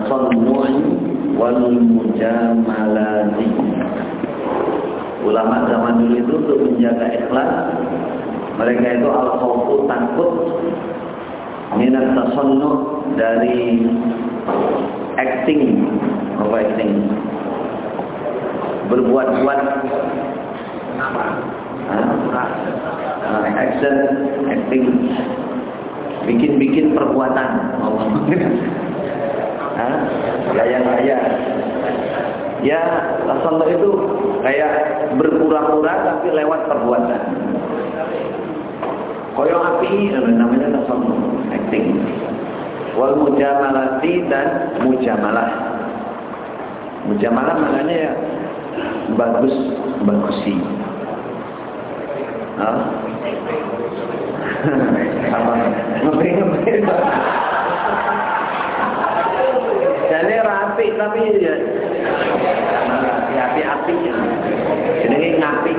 tasannu'i wal mujamalati. Ulama zaman dulu itu untuk menjaga ikhlas, mereka itu al-khawfu, takut, minat tasannu', dari acting, berbuat-buat, action, acting, bikin perbuatan, gaya-gaya. Ya, tasannu' itu kayak berpura-pura tapi lewat perbuatan. Koyong api namanya tasannu', acting. Wal mujamalati dan mujamalah. Mujamalah maknanya ya bagusi. Apa? Ngepe. Jadi rapi tapi ya api-api. Jadi ngapi.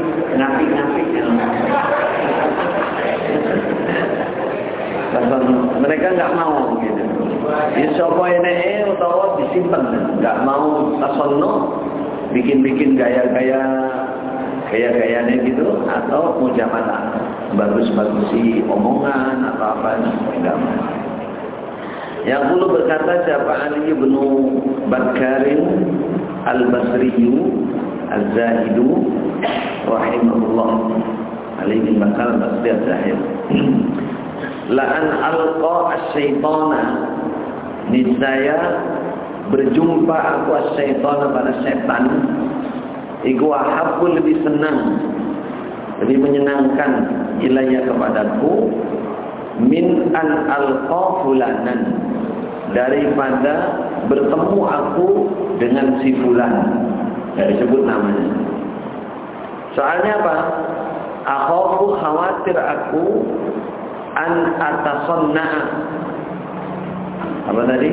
Mereka nggak mau gitu. Di sopo ini utawa disimpan, nggak mau tasannu', bikin gaya-gayanya gitu, atau mujamalah, bagus-bagusi omongan atau apa, enggak mau. Yang dulu berkata siapa, Ali bin Bakarin al-Basriyu al-Zahidu rahimahullah. Ali bin Bakar al-Basri al-Zahid. La'an alqa as-syaitana, niscaya berjumpa aku as-syaitana pada setan, iku ahabbu, lebih senang, lebih menyenangkan ilayya kepadaku, min an alqa fulanan, daripada bertemu aku dengan si fulan, dari sebut namanya. Soalnya apa? Akhafu, khawatir aku, an atasanna'a, apa tadi?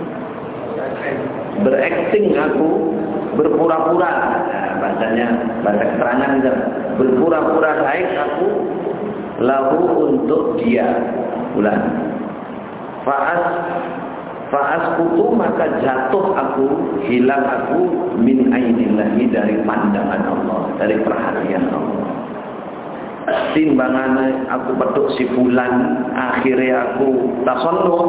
Berakting aku, berpura-pura, bahasanya, bahasa keterangan itu, berpura-pura baik aku, lahu, untuk dia, fulan. Fa'as kutu, maka jatuh aku, hilang aku, min ainillahi, dari pandangan Allah, dari perhatian Allah. Timbangan aku petuk si fulan, akhirnya aku tasannu',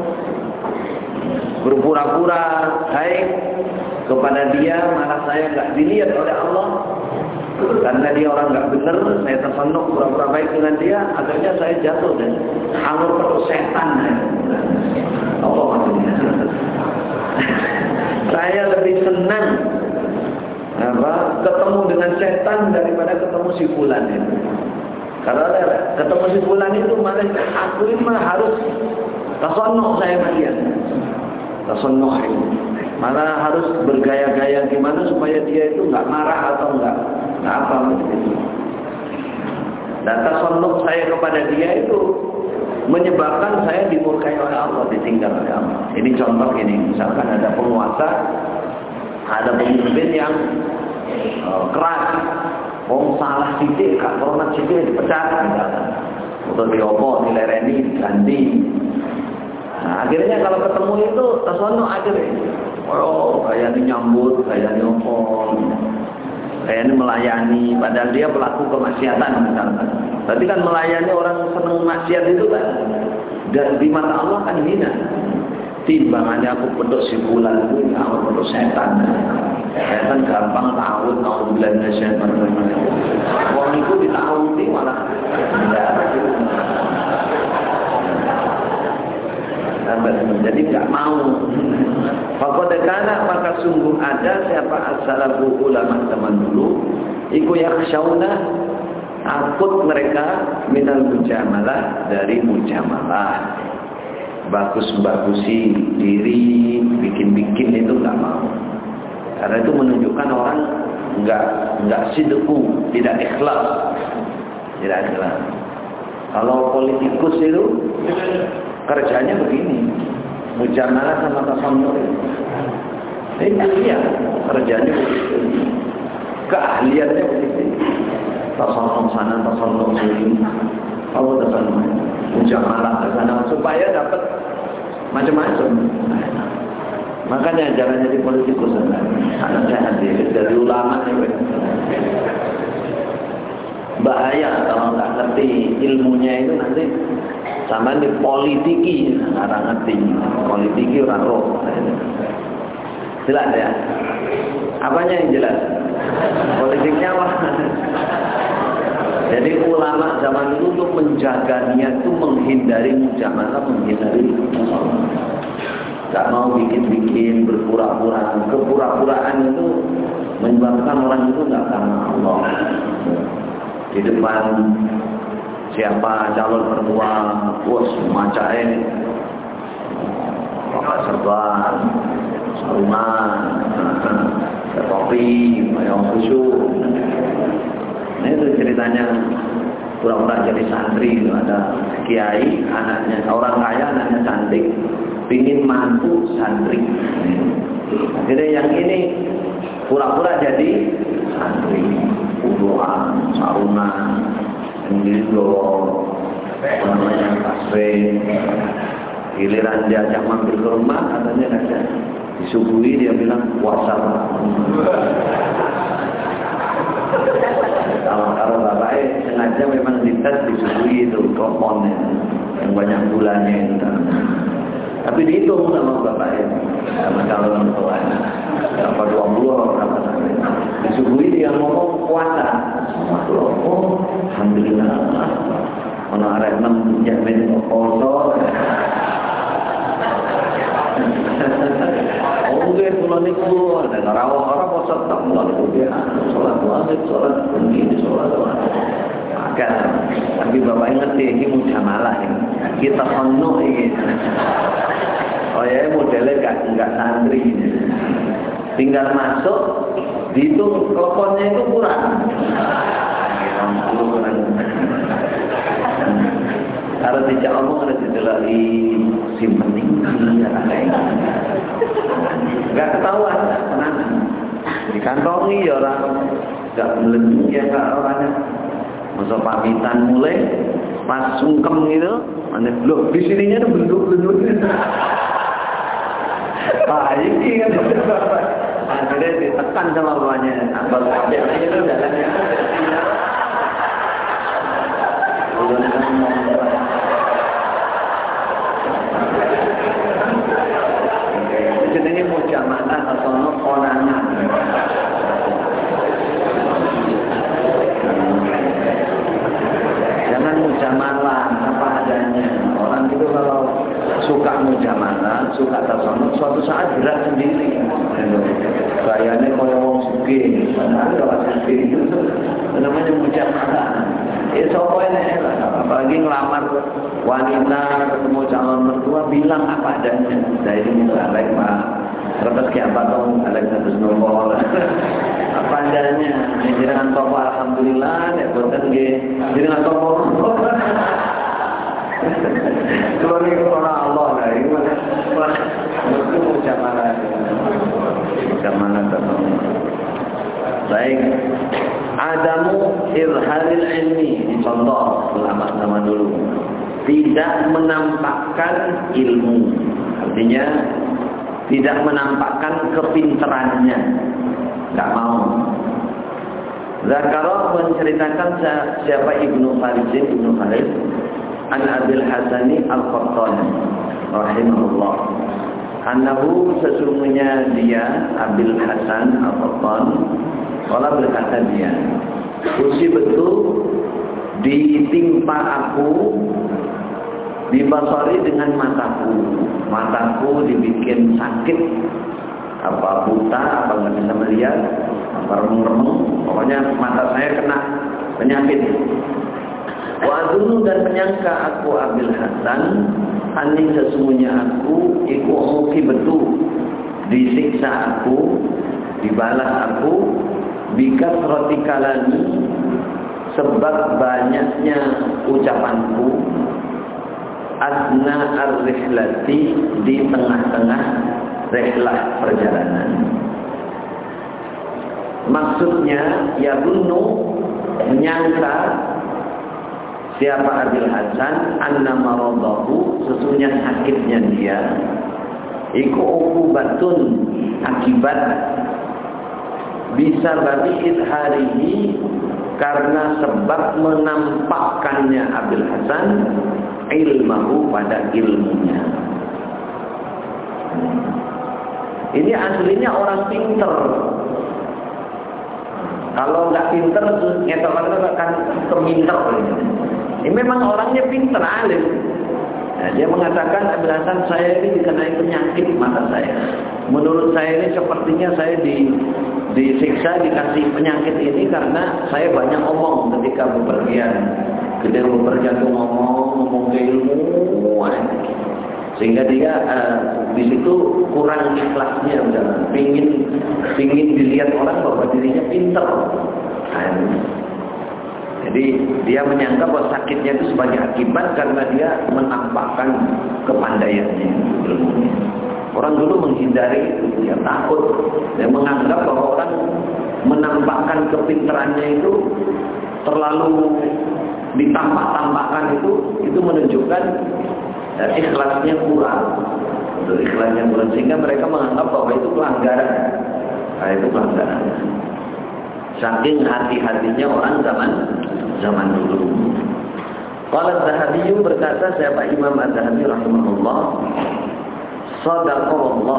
berpura-pura baik kepada dia, malah saya nggak dilihat oleh Allah karena dia orang nggak benar. Saya tasannu', pura-pura baik dengan dia, akhirnya saya jatuh dan hangur petuk setan. Apa maksudnya? Saya lebih senang ketemu dengan setan daripada ketemu si fulan itu. Kalau ketemu si fulan itu, malah aku ini harus tasannu' saya sama dia. Tasannu' itu malah harus bergaya-gaya gimana supaya dia itu nggak marah atau nggak apa gitu. Dan tasannu' saya kepada dia itu menyebabkan saya dimurkai oleh Allah, ditinggal oleh Allah. Ini contoh ini, misalkan ada penguasa, ada pemimpin yang keras, salah sidik, kak hormat sidik dipecat, atau diopo, dilereni, diganti. Nah, akhirnya kalau ketemu itu tasannu' akhirnya, kayaknya nyambut, kayaknya opo, kayaknya melayani, padahal dia pelaku kemaksiatan misalkan. Berarti kan melayani orang senang maksiat itu kan, dan di mata Allah kan hina. Timbangannya aku pedok si bulan itu, aku pedok setan. Setan gampang ta'awud, na'udzubillah minasyaitonir rajim. Wong itu dita'awudi malah jadi nggak mau. Faqad kana, maka sungguh ada siapa as-salafu, ulama zaman dulu, iku yakhshawna, takut mereka, minal mujamalah, dari mujamalah, bagus-bagusi diri, bikin-bikin itu nggak mau. Karena itu menunjukkan orang nggak sidqu, tidak ikhlas. Kalau politikus itu kerjanya begini, mujamalah sama tasannu'. Ini dia kerjanya begitu, keahliannya begitu. Tasannu' sana, tasannu' sini, tasannu', mujamalah ke sana supaya dapat macam-macam. Makanya jangan jadi politikus. Anak saya hati dari ulama ini. Bahaya kalau nggak ngerti ilmunya itu nanti sama di politiki, nggak ngerti politiki orang roh. Jelas ya? Apanya yang jelas? Politiknya apa? Jadi ulama zaman dulu untuk menjaga niat itu menghindari mujamalah, menghindari gak mau bikin-bikin berpura-pura. Kepura-puraan itu menyebabkan orang itu gak karena Allah. Di depan siapa calon mertua, bos macain pakai serban, sarungan, topi, yang khusyuk. Nah itu ceritanya pura-pura jadi santri. Ada kiai, anaknya orang kaya, anaknya cantik, pingin mantu santri. Akhirnya yang ini pura-pura jadi santri, uduan, sarungan, gitu, namanya kasih. Giliran diajak mampir ke rumah, katanya ada disuguhi, dia bilang puasa. Kalau bapaknya sengaja memang dites disuguhi itu komponen yang banyak gulanya itu. Tapi dihitung sama bapaknya, sama calon mertuanya, berapa 20 berapa sampai. Disuguhi dia ngomong puasa. Oh, alhamdulillah. Kalau ada 6 jamin poso. Oke, pulau niku ada orang poso tak pulau niku dia sholat wajib, sholat ini, sholat wajib. Maka, tapi bapak ngerti ini mujamalah ini. Kita penuh ini. Oh ya, modelnya enggak santri ini. Tinggal masuk, dihitung teleponnya itu kurang. Kalau tidak omong ada dijelali simpen tinggi ya kayak nggak ketahuan, tenang. Dikantongi ya orang nggak melendung ya nggak orangnya. Masa pamitan mulai pas sungkem gitu, mana loh di sininya tuh bentuk. Ini kan akhirnya ditekan sama bapaknya. Abang abang itu jalannya. Ini mujamalah atau konangan. Jangan mujamalah apa adanya. Orang itu kalau suka mujamalah, suka tasawuf, suatu saat berat sendiri. Gayanya kalau wong sugih, padahal kalau sugih itu namanya mujamalah. Sopo enak lah, apalagi ngelamar wanita ketemu calon mertua bilang apa adanya. Saya ini alek pak, terus kayak apa dong, alek terus nomor. Apa adanya, ini dengan toko alhamdulillah, ya boten ge, dengan toko. Keluar orang Allah lah, itu mujamalah, mujamalah terus. Baik. Adamu irhalil ilmi, contoh ulama zaman dulu tidak menampakkan ilmu, artinya tidak menampakkan kepintarannya, nggak mau. Zakaro menceritakan siapa Ibnu Khalid an Abil Hasani Al-Qattani rahimahullah, annahu sesungguhnya dia Abil Hasan Al-Qattani kalau berkata dia, kursi betul ditimpa aku, dibasari dengan mataku dibikin sakit, apa buta, apa nggak bisa melihat, apa remeng-remeng, pokoknya mata saya kena penyakit. Wa'adunu dan menyangka aku Abil Hasan, ani sesungguhnya aku, iku omuki betul, disiksa aku, dibalas aku, bikas roti kalani sebab banyaknya ucapanku, asna ar-rihlati di tengah-tengah rihlah perjalanan. Maksudnya ya bunu menyangka siapa Abil Hasan anna maradahu, sesungguhnya sakitnya dia iku uqubatun akibat bisa bagi idharihi karena sebab menampakkannya Abil Hasan ilmahu pada ilmunya. Ini aslinya orang pinter. Kalau nggak pinter, ngetok-ngetok akan keminter. Ini memang orangnya pinter, alim. Nah, dia mengatakan, Abil Hasan, saya ini dikenai penyakit mata saya. Menurut saya ini sepertinya saya disiksa, dikasih penyakit ini karena saya banyak omong ketika bepergian. Ketika bepergian itu ngomong ke ilmu, sehingga dia di situ kurang ikhlasnya, pingin dilihat orang bahwa dirinya pintar. Jadi dia menyangka bahwa sakitnya itu sebagai akibat karena dia menampakkan kepandaiannya, ilmunya. Orang dulu menghindari itu, dia takut, dia menganggap bahwa orang menampakkan kepintarannya itu terlalu ditampak-tampakkan, itu menunjukkan ikhlasnya kurang. Untuk ikhlasnya kurang, sehingga mereka menganggap bahwa itu pelanggaran. Nah, itu pelanggaran. Saking hati-hatinya orang zaman dulu. Qala Az-Zahabi, berkata siapa Imam Az-Zahabi rahimahullah, sadaqallah,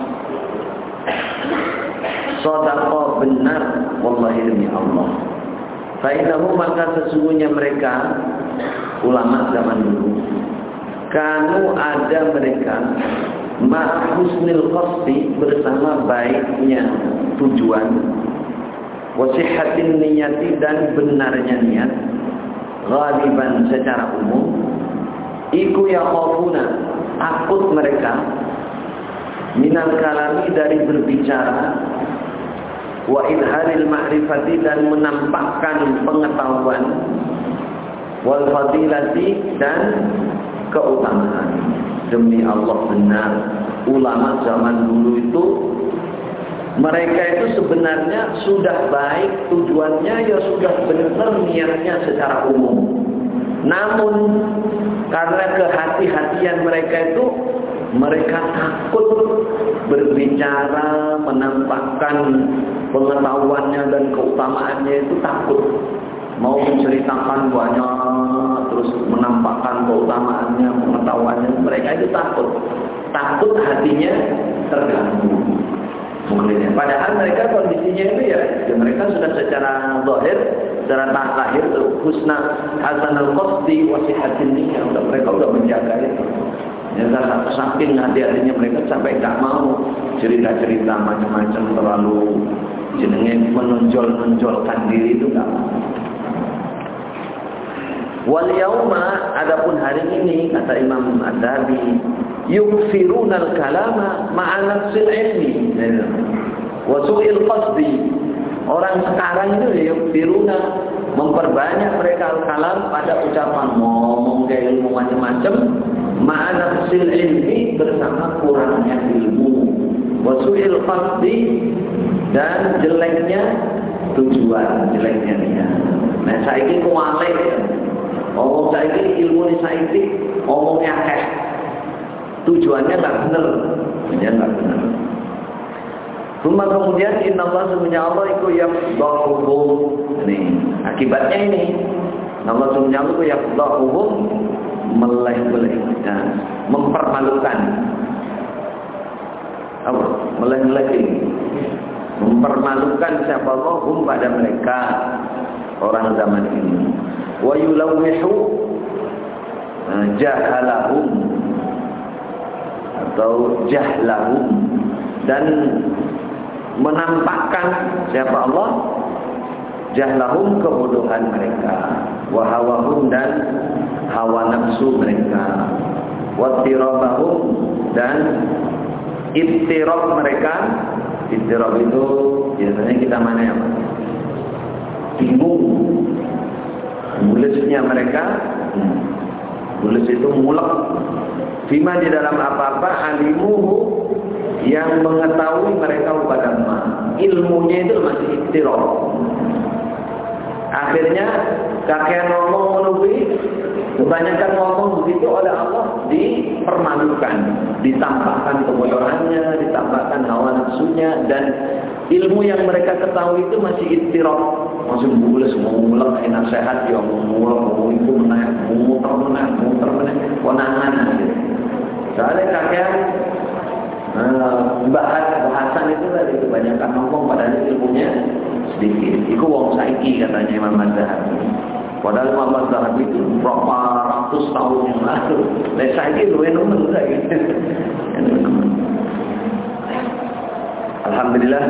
sadaqa benar, wallahi demi Allah. Fainahu, maka sesungguhnya mereka ulama zaman dulu, kanu ada mereka ma'husnil qasdi, bersama baiknya tujuan, wasihatin niyati, dan benarnya niat, ghaliban secara umum, iku yakhafuna, takut mereka, minal kalami, dari berbicara, wa idharil ma'rifati, dan menampakkan pengetahuan, wal fadilati, dan keutamaan. Demi Allah benar, ulama zaman dulu itu mereka itu sebenarnya sudah baik tujuannya, ya sudah benar niatnya secara umum. Namun karena kehati-hatian mereka itu, mereka takut berbicara, menampakkan pengetahuannya dan keutamaannya, itu takut. Mau menceritakan banyak, terus menampakkan keutamaannya, pengetahuannya, mereka itu takut hatinya terganggu. Padahal mereka kondisinya itu ya mereka sudah secara zahir, secara lahir husna hasanul qasdi wa sihatin niyyah, mereka sudah menjaga itu. Ya, saking hati-hatinya mereka sampai tak mau cerita-cerita macam-macam, terlalu jenenge menonjol-nonjolkan diri itu enggak mau. Wal yauma, adapun hari ini, kata Imam Az-Zahabi, yukfirunal kalama ma'a nafsil ilmi wa su'il qasdi. Orang sekarang itu yukfiruna, memperbanyak mereka al-kalam pada ucapan, ngomong ke ilmu macam-macam, ma'a nafsil ilmi, bersama kurangnya ilmu, wa su'il qasdi, dan jeleknya tujuan, jeleknya niat. Nah, saiki kuwale ngomong saiki, ilmu ini saiki ngomongnya akeh, tujuannya nggak benar, dia nggak benar. Kemudian inna Allah, sebenarnya Allah itu yafdahuhum. Nih akibatnya ini, Allah sebenarnya Allah itu yafdahuhum, meleh-melehkan, mempermalukan. Apa? Meleh-melehin, mempermalukan siapa Allah pada mereka, orang zaman ini. Wa yulawwihu jahalahum atau jahlahum, dan menampakkan siapa Allah, jahlahum, kebodohan mereka, wa hawahum, dan hawa nafsu mereka, wa tirabahum, dan ittirab mereka. Ittirab itu biasanya kita mana ya? Bingung. Mulusnya mereka, mulus itu mulek. Fima, di dalam apa-apa, alimuhu, yang mengetahui mereka pada ma. Ilmunya itu masih ittirab. Akhirnya kakek ngomong menubi, kebanyakan ngomong begitu oleh Allah dipermalukan, ditampakkan kebodohannya, ditampakkan hawa nafsunya, dan ilmu yang mereka ketahui itu masih ittiraf, masih bules, mau mulak enak sehat, ya mau mulak, mau itu menaik, mau muter menaik, konangan gitu. Soalnya kakek bahasan itu tadi kebanyakan ngomong, padahal ilmunya sedikit. Iku wong saiki katanya Imam Madzhabi. Padahal Imam Madzhabi itu berapa ratus tahun yang lalu. Lah saiki luwih nemen saiki. Alhamdulillah.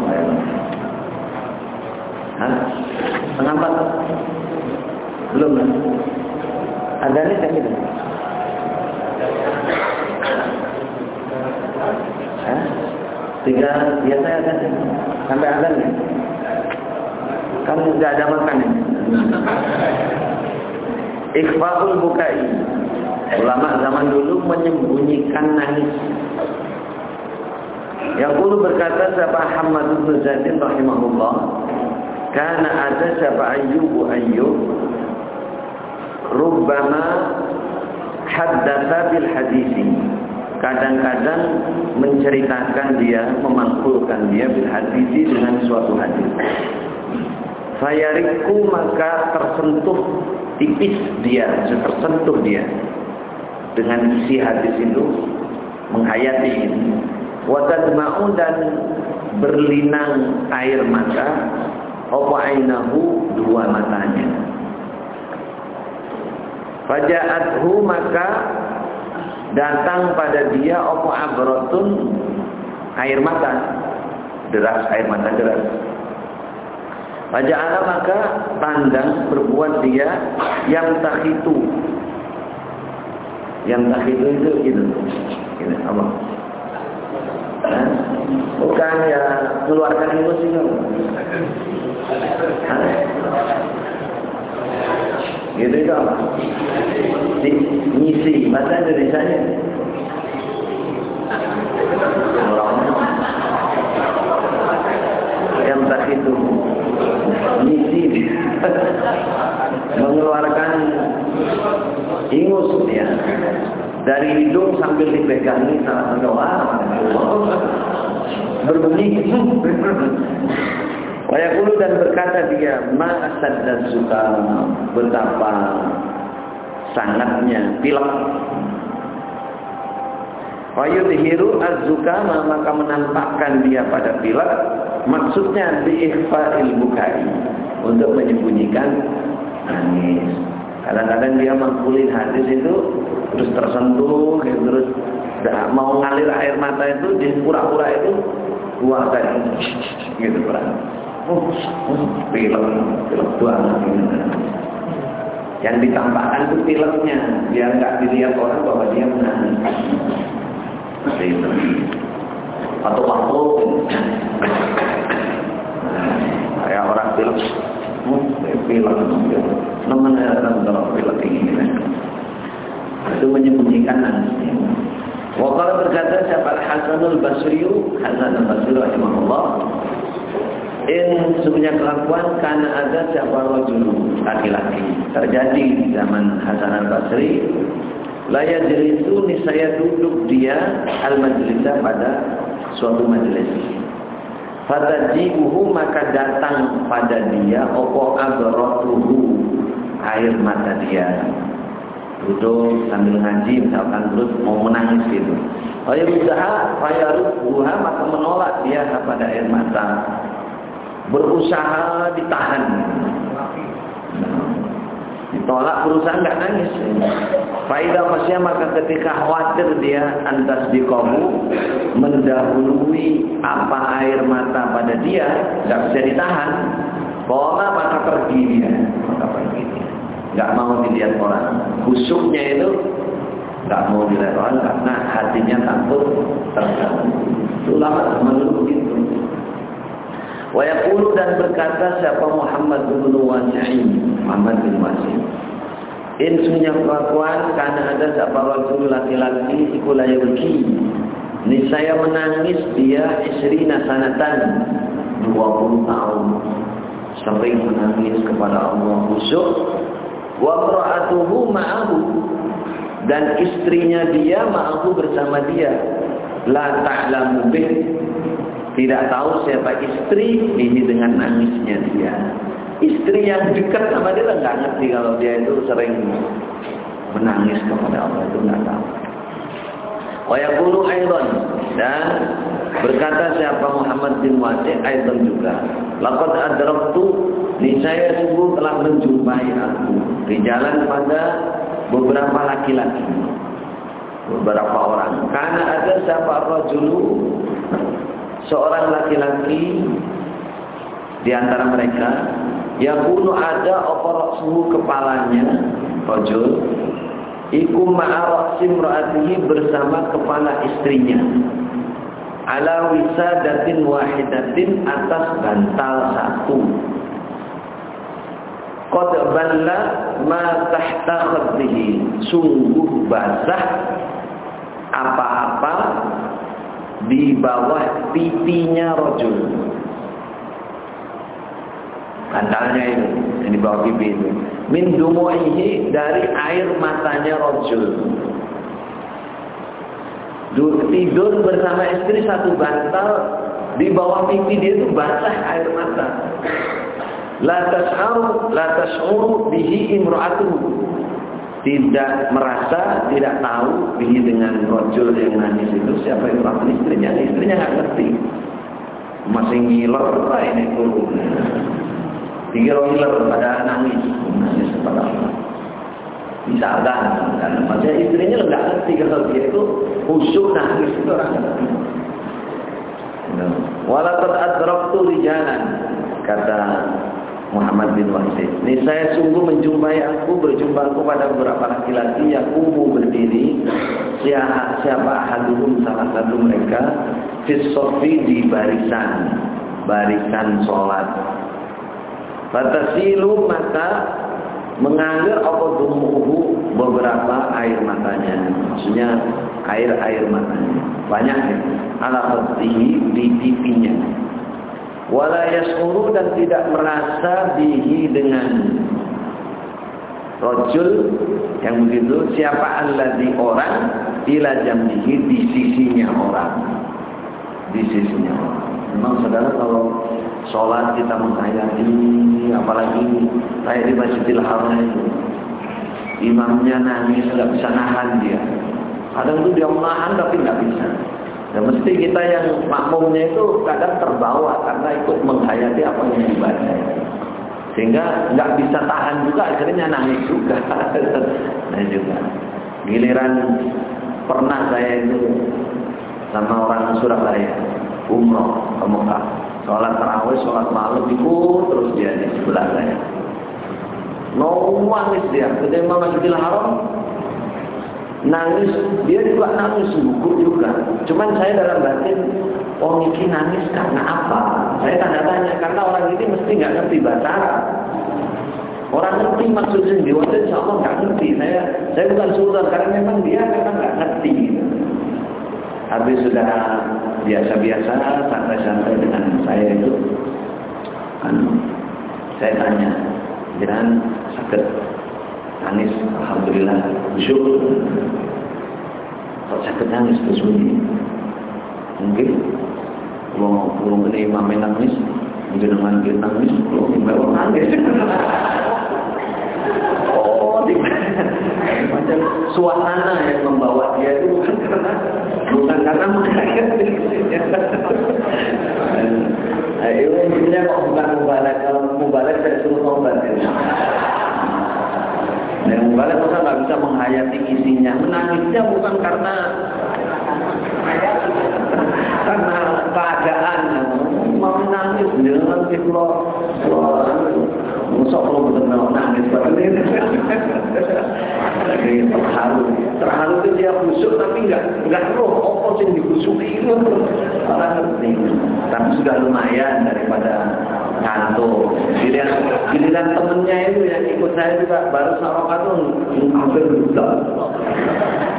Hah? Setengah 4? Belum kan? Ada nih kan gitu? Hah? 3 biasanya kan? Sampai azan ya? Kan nggak ada makan ya? Ikhfaul bukai. Ulama zaman dulu menyembunyikan nangis. Yang dulu berkata siapa Hamad bin Zaidin rahimahullah, karena ada siapa Ayyub rubbama haddatsa bil hadisi. Kadang-kadang menceritakan dia, memangkulkan dia bil hadisi dengan suatu hadis. Fayariku, maka tersentuh tipis dia, tersentuh dia dengan isi hadis itu, menghayati. Wa tadma'u, dan berlinang air mata, apa ainahu, dua matanya. Faja'athu, maka datang pada dia apa abrotun, air mata deras, air mata deras. Faja'ala, maka pandang berbuat dia yang takhitu. Yang takhitu itu gitu. Ini apa? Nah, bukan ya keluarkan emosi kamu. Gitu itu apa? Ngisi bahasa Indonesianya. Yang takhitu. Ngisi. Mengeluarkan ingus ya. Dari hidung sambil dipegangi salah satu orang berbunyi wayaqulu, dan berkata dia, ma asadda suka, betapa sangatnya pilek. Wayudhiru az-zukama, maka menampakkan dia pada pilek, maksudnya biikhfa'il bukai, untuk menyembunyikan nangis. Kadang-kadang dia mangkulin hadis itu terus tersentuh, gitu, terus mau ngalir air mata itu di pura-pura itu keluarkan gitu kan. Pilek banget gitu. Yang ditampakkan itu pileknya, biar nggak dilihat orang bahwa dia menangis. Gitu. Atau waktu kayak orang pilek. Kalau pilek ini itu menyembunyikan nangisnya. Wakala berkata siapa Hasanul Basri, Hasan al-Basri rahimahullah, sebenarnya kelakuan karena ada siapa rajul, laki-laki, terjadi di zaman Hasan al-Basri, la yajlisu, niscaya duduk dia al-majlisa, pada suatu majelis. Fatajibuhu, maka datang pada dia opo abratuhu, air mata dia. Duduk sambil ngaji misalkan, terus mau menangis gitu. Fayaruha, maka menolak dia pada air mata, berusaha ditahan. Ditolak, berusaha nggak nangis. Faidah maksudnya, maka ketika khawatir dia antas dikomu, mendahului apa air mata pada dia, nggak bisa ditahan. Pola, maka pergi dia, nggak mau dilihat orang. Khusyuknya itu nggak mau dilihat orang karena hatinya takut terganggu. Ulama menurut begitu. Wa yaqulu, dan berkata siapa Muhammad bin Wasi'in, Muhammad bin Wasi'in, sunya kelakuan karena ada siapa rajul, laki-laki, ikula yabki, niscaya menangis dia isrina sanatan, 20 tahun. sering menangis kepada Allah, khusyuk. Wa imra'atuhu ma'ahu, dan istrinya dia ma'ahu, bersama dia. La ta'lamu bih, tidak tahu siapa istri ini dengan nangisnya dia. Istri yang dekat sama dia enggak ngerti kalau dia itu sering menangis kepada Allah, itu enggak tahu. Wa yaqulu aidan, dan berkata siapa Muhammad bin Wasi' aidan juga, laqad adraktu, niscaya sungguh telah menjumpai aku di jalan pada beberapa laki-laki, beberapa orang. Karena ada siapa rajulu, seorang laki-laki di antara mereka, yakunu ada suhu kepalanya, rajul iku ma'a simra'atihi, bersama kepala istrinya, ala wisadatin wahidatin, atas bantal satu. Qad balla ma tahta khaddihi, sungguh basah apa-apa di bawah pipinya rajul. Bantalnya itu yang di bawah pipi itu. Min dumu'ihi, dari air matanya rajul. Tidur bersama istri satu bantal, di bawah pipi dia itu basah air mata. La tas'uru bihi imra'atuhu, tidak merasa, tidak tahu bihi dengan rajul yang nangis itu siapa imra'atuhu, istrinya. Istrinya nggak ngerti, masih ngiler lah ini turun. Tiga ngiler pada nangis kepada Allah. Misalkan, karena maksudnya istrinya nggak ngerti kalau dia itu khusyuk nangis itu orang ngerti. Walaqad adraktu rijalan, kata Muhammad bin Wasi', ini saya sungguh berjumpa aku pada beberapa laki-laki yang berdiri, siapa ahaduhum, salah satu mereka, fi sofi, di barisan sholat. Fatasilu, maka mengalir apa dumuhu, beberapa air matanya, maksudnya air matanya banyak ya, ala khaddihi, di pipinya. Wala yas'uru, dan tidak merasa bihi, dengan rajul yang begitu, siapa alladzi, orang, ila jambihi, di sisinya orang. Memang saudara, kalau sholat kita menghayati, apalagi kayak di Masjidil Haram itu, imamnya nangis, nggak bisa nahan dia. Kadang itu dia menahan tapi nggak bisa. Dan mesti kita yang makmumnya itu kadang terbawa karena ikut menghayati apa yang dibaca, sehingga nggak bisa tahan juga, akhirnya nangis juga. Nah juga giliran pernah saya itu sama orang Surabaya umroh ke Mekah, sholat tarawih, sholat malam, ikut terus dia di sebelah saya. Nangis dia, ketika Masjidil Haram nangis, dia juga nangis, gugup juga. Cuman saya dalam batin, oh ini nangis karena apa? Saya tanya-tanya, karena orang ini mesti nggak ngerti bahasa Arab. Orang ngerti maksudnya di waktu, insya Allah nggak ngerti. Saya bukan sultan, karena memang dia nggak ngerti. Habis sudah biasa-biasa, santai-santai dengan saya itu, saya tanya, jangan sakit nangis, alhamdulillah, syukur. Kok sakit nangis kesunyi? Mungkin belum ini imamnya nangis, jenengan dia nangis, belum bawa nangis. Oh, macam suasana yang membawa dia itu bukan karena mengaget. Itu intinya kok bukan mubalak. Kalau mubalak saya suruh tobat. Yang mubalak masa nggak bisa menghayati isinya. Menangisnya bukan karena keadaan. Mau nangis jangan musuh kalau benar nangis begini. Lagi terharu itu dia khusyuk tapi nggak roh apa sih dikhusyuki itu orang ngerti. Tapi sudah lumayan daripada ngantuk. Giliran temennya itu yang ikut saya juga baru sarokat tuh hampir buta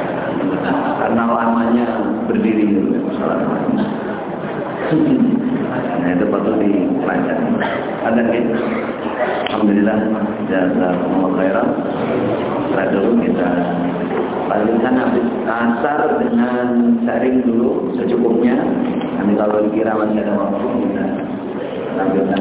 karena lamanya berdiri. Nah, itu patut dipelajari. Ada kan? Alhamdulillah, jazakumullah khairan. Setelah dulu kita lanjutkan habis asar dengan sharing dulu secukupnya. Nanti kalau dikira masih ada waktu kita lanjutkan.